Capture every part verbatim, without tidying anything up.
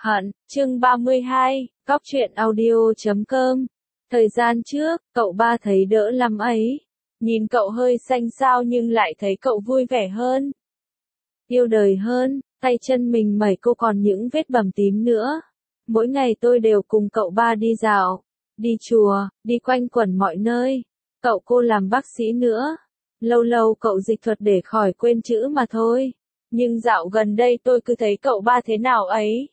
Hận, chương ba mươi hai, Cóc truyện audio chấm com. Thời gian trước, cậu ba thấy đỡ lắm ấy. Nhìn cậu hơi xanh xao nhưng lại thấy cậu vui vẻ hơn. Yêu đời hơn, tay chân mình mẩy cô còn những vết bầm tím nữa. Mỗi ngày tôi đều cùng cậu ba đi dạo, đi chùa, đi quanh quẩn mọi nơi. Cậu cô làm bác sĩ nữa. Lâu lâu cậu dịch thuật để khỏi quên chữ mà thôi. Nhưng dạo gần đây tôi cứ thấy cậu ba thế nào ấy.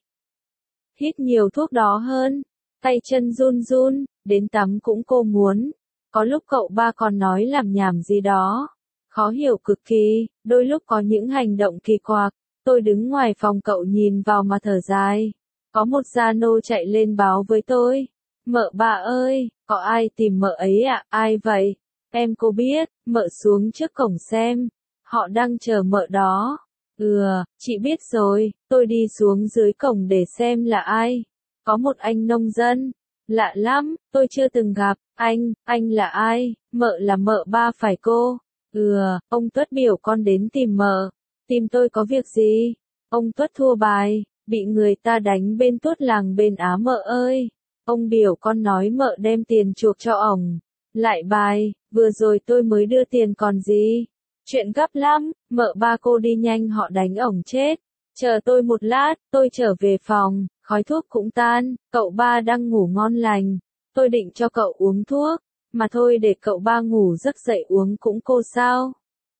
Hít nhiều thuốc đó hơn, tay chân run run, đến tắm cũng cô muốn. Có lúc cậu ba còn nói làm nhảm gì đó. Khó hiểu cực kỳ, đôi lúc có những hành động kỳ quặc. Tôi đứng ngoài phòng cậu nhìn vào mà thở dài. Có một gia nô chạy lên báo với tôi. Mợ bà ơi, có ai tìm mợ ấy ạ? À? Ai vậy? Em cô biết, mợ xuống trước cổng xem. Họ đang chờ mợ đó. Ừ, chị biết rồi, tôi đi xuống dưới cổng để xem là ai. Có một anh nông dân. Lạ lắm, tôi chưa từng gặp. Anh, anh là ai? Mợ là mợ ba phải cô? Ừ, ông Tuất biểu con đến tìm mợ. Tìm tôi có việc gì? Ông Tuất thua bài, bị người ta đánh bên Tuất làng bên Á mợ ơi. Ông biểu con nói mợ đem tiền chuộc cho ổng. Lại bài, vừa rồi tôi mới đưa tiền còn gì. Chuyện gấp lắm, mợ ba cô đi nhanh họ đánh ổng chết. Chờ tôi một lát, tôi trở về phòng, khói thuốc cũng tan, cậu ba đang ngủ ngon lành. Tôi định cho cậu uống thuốc, mà thôi để cậu ba ngủ giấc dậy uống cũng cô sao.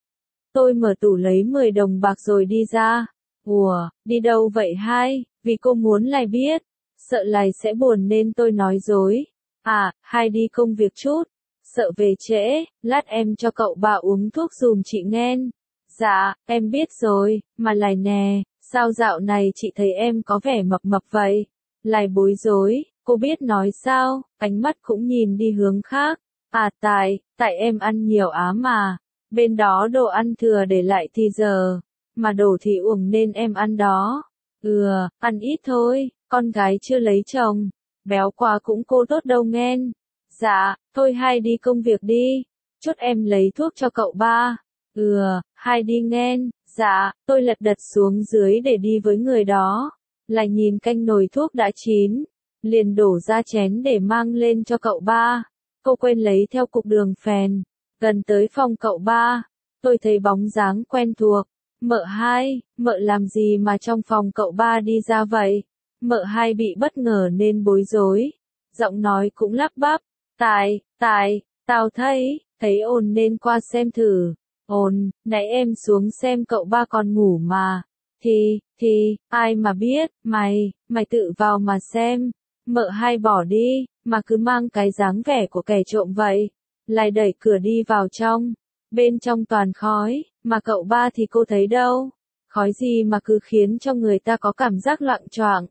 Tôi mở tủ lấy mười đồng bạc rồi đi ra. Ủa, đi đâu vậy hai? Vì cô muốn Lai biết. Sợ Lai sẽ buồn nên tôi nói dối. À, hai đi công việc chút. Sợ về trễ, lát em cho cậu ba uống thuốc dùm chị nghen. Dạ, em biết rồi, mà Lai nè, sao dạo này chị thấy em có vẻ mập mập vậy? Lai bối rối, cô biết nói sao, ánh mắt cũng nhìn đi hướng khác. À tại, tại em ăn nhiều á mà. Bên đó đồ ăn thừa để lại thì giờ, mà đổ thì uổng nên em ăn đó. Ừ, ăn ít thôi, con gái chưa lấy chồng, béo quá cũng cô tốt đâu nghen. Dạ, thôi hai đi công việc đi, chút em lấy thuốc cho cậu ba. Ừ, hai đi nghen. Dạ, tôi lật đật xuống dưới để đi với người đó. Lại nhìn canh nồi thuốc đã chín, liền đổ ra chén để mang lên cho cậu ba. Cô quên lấy theo cục đường phèn. Gần tới phòng cậu ba, tôi thấy bóng dáng quen thuộc. Mợ hai, mợ làm gì mà trong phòng cậu ba đi ra vậy? Mợ hai bị bất ngờ nên bối rối. Giọng nói cũng lắp bắp. Tài, tài, tao thấy, thấy ồn nên qua xem thử. Ồn, nãy em xuống xem cậu ba còn ngủ mà. Thì, thì, ai mà biết, mày, mày tự vào mà xem. Mợ hai bỏ đi, mà cứ mang cái dáng vẻ của kẻ trộm vậy. Lại đẩy cửa đi vào trong. Bên trong toàn khói, mà cậu ba thì cô thấy đâu. Khói gì mà cứ khiến cho người ta có cảm giác loạng choạng.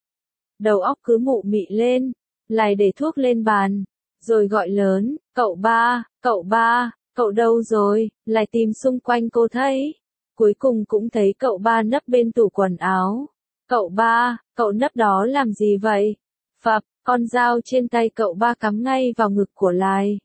Đầu óc cứ mụ mị lên. Lại để thuốc lên bàn. Rồi gọi lớn, cậu ba, cậu ba, cậu đâu rồi, lại tìm xung quanh cô thấy. Cuối cùng cũng thấy cậu ba nấp bên tủ quần áo. Cậu ba, cậu nấp đó làm gì vậy? Phập, con dao trên tay cậu ba cắm ngay vào ngực của Lai.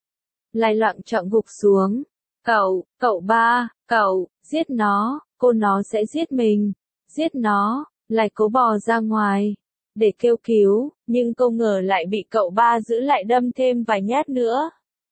Lai loạng choạng gục xuống. Cậu, cậu ba, cậu, giết nó, cô nó sẽ giết mình. Giết nó, Lai cố bò ra ngoài. Để kêu cứu, nhưng cô ngờ lại bị cậu ba giữ lại đâm thêm vài nhát nữa.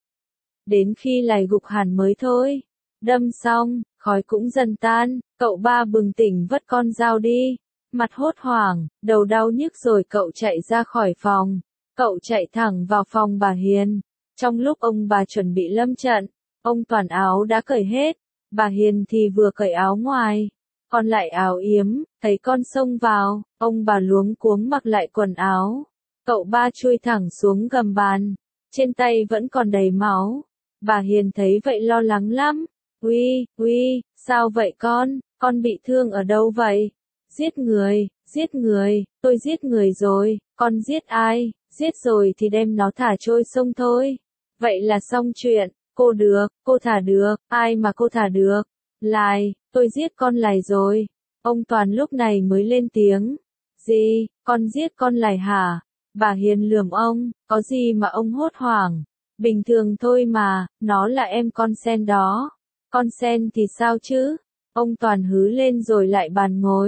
Đến khi Lai gục hẳn mới thôi. Đâm xong, khói cũng dần tan, cậu ba bừng tỉnh vất con dao đi. Mặt hốt hoảng, đầu đau nhức rồi cậu chạy ra khỏi phòng. Cậu chạy thẳng vào phòng bà Hiền. Trong lúc ông bà chuẩn bị lâm trận, ông toàn áo đã cởi hết. Bà Hiền thì vừa cởi áo ngoài, còn lại áo yếm, thấy con xông vào, ông bà luống cuống mặc lại quần áo. Cậu ba chui thẳng xuống gầm bàn, trên tay vẫn còn đầy máu. Bà Hiền thấy vậy lo lắng lắm. Uy, uy, sao vậy con, con bị thương ở đâu vậy? Giết người, giết người, tôi giết người rồi, con giết ai, giết rồi thì đem nó thả trôi sông thôi. Vậy là xong chuyện, cô được, cô thả được, ai mà cô thả được? Lai, tôi giết con Lai rồi. Ông Toàn lúc này mới lên tiếng. Gì, con giết con Lai hả? Bà Hiền lườm ông, có gì mà ông hốt hoảng? Bình thường thôi mà, nó là em con sen đó. Con sen thì sao chứ? Ông Toàn hứ lên rồi lại bàn ngồi.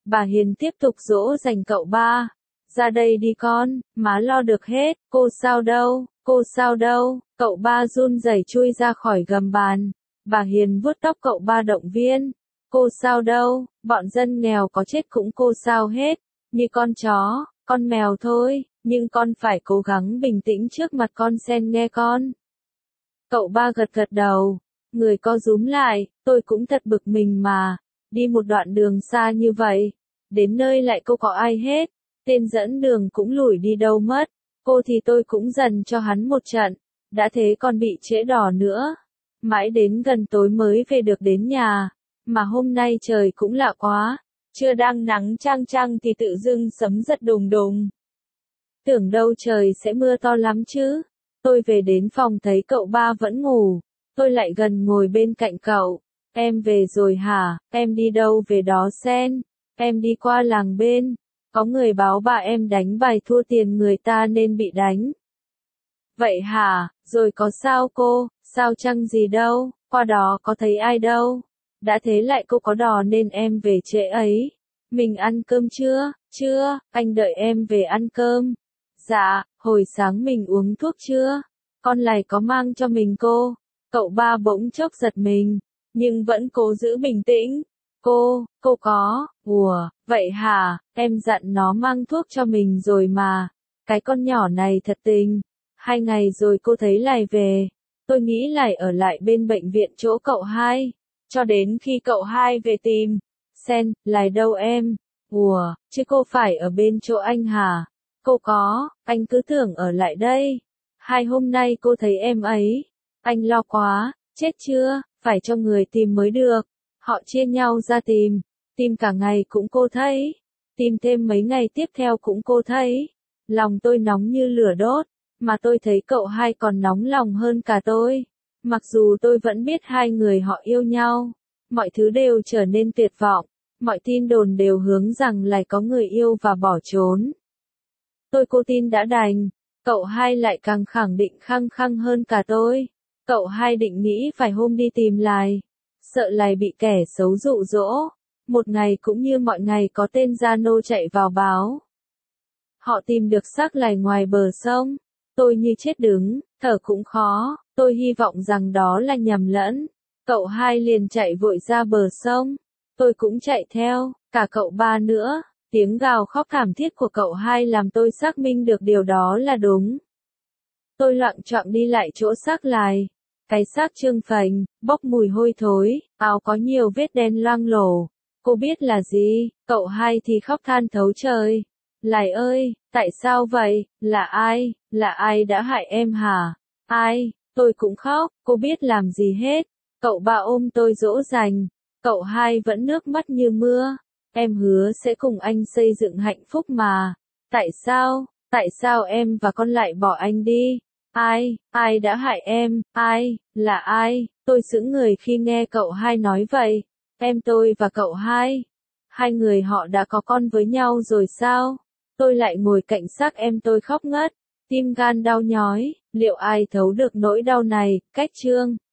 Bà Hiền tiếp tục dỗ dành cậu ba. Ra đây đi con, má lo được hết, cô sao đâu, cô sao đâu, cậu ba run rẩy chui ra khỏi gầm bàn. Bà Hiền vuốt tóc cậu ba động viên. Cô sao đâu, bọn dân nghèo có chết cũng cô sao hết, như con chó, con mèo thôi, nhưng con phải cố gắng bình tĩnh trước mặt con sen nghe con. Cậu ba gật gật đầu, người co rúm lại, tôi cũng thật bực mình mà, đi một đoạn đường xa như vậy, đến nơi lại cô có ai hết, tên dẫn đường cũng lủi đi đâu mất, cô thì tôi cũng dần cho hắn một trận, đã thế còn bị trễ đò nữa, mãi đến gần tối mới về được đến nhà, mà hôm nay trời cũng lạ quá, chưa đang nắng chang chang thì tự dưng sấm giật đùng đùng. Tưởng đâu trời sẽ mưa to lắm chứ. Tôi về đến phòng thấy cậu ba vẫn ngủ, tôi lại gần ngồi bên cạnh cậu. Em về rồi hả, em đi đâu về đó Sen? Em đi qua làng bên, có người báo bà em đánh bài thua tiền người ta nên bị đánh. Vậy hả, rồi có sao cô, sao chăng gì đâu, qua đó có thấy ai đâu. Đã thế lại cô có đò nên em về trễ ấy. Mình ăn cơm chưa? Chưa, anh đợi em về ăn cơm. Dạ, hồi sáng mình uống thuốc chưa? Con lại có mang cho mình cô. Cậu ba bỗng chốc giật mình, nhưng vẫn cố giữ bình tĩnh. Cô, cô có, ủa, vậy hả, em dặn nó mang thuốc cho mình rồi mà. Cái con nhỏ này thật tình. Hai ngày rồi cô thấy lại về. Tôi nghĩ lại ở lại bên bệnh viện chỗ cậu hai. Cho đến khi cậu hai về tìm. Sen, lại đâu em? Ủa, chứ cô phải ở bên chỗ anh hả? Cô có, anh cứ tưởng ở lại đây. Hai hôm nay cô thấy em ấy. Anh lo quá, chết chưa, phải cho người tìm mới được. Họ chia nhau ra tìm. Tìm cả ngày cũng cô thấy. Tìm thêm mấy ngày tiếp theo cũng cô thấy. Lòng tôi nóng như lửa đốt. Mà tôi thấy cậu hai còn nóng lòng hơn cả tôi. Mặc dù tôi vẫn biết hai người họ yêu nhau. Mọi thứ đều trở nên tuyệt vọng. Mọi tin đồn đều hướng rằng lại có người yêu và bỏ trốn. Tôi cô tin đã đành. Cậu hai lại càng khẳng định khăng khăng hơn cả tôi. Cậu hai định nghĩ phải hôm đi tìm lại. Sợ lại bị kẻ xấu dụ dỗ. Một ngày cũng như mọi ngày có tên gia nô chạy vào báo. Họ tìm được xác lại ngoài bờ sông. Tôi như chết đứng, thở cũng khó. Tôi hy vọng rằng đó là nhầm lẫn. Cậu hai liền chạy vội ra bờ sông. Tôi cũng chạy theo, cả cậu ba nữa. Tiếng gào khóc thảm thiết của cậu hai làm tôi xác minh được điều đó là đúng. Tôi loạng choạng đi lại chỗ xác lại. Cái xác trương phành, bốc mùi hôi thối, áo có nhiều vết đen loang lổ. Cô biết là gì? Cậu hai thì khóc than thấu trời. Lại ơi, tại sao vậy? Là ai? Là ai đã hại em hả? Ai? Tôi cũng khóc, cô biết làm gì hết. Cậu ba ôm tôi dỗ dành. Cậu hai vẫn nước mắt như mưa. Em hứa sẽ cùng anh xây dựng hạnh phúc mà. Tại sao? Tại sao em và con lại bỏ anh đi? Ai? Ai đã hại em? Ai? Là ai? Tôi sững người khi nghe cậu hai nói vậy. Em tôi và cậu hai. Hai người họ đã có con với nhau rồi sao? Tôi lại ngồi cạnh xác em tôi khóc ngất. Tim gan đau nhói. Liệu ai thấu được nỗi đau này? Cách chương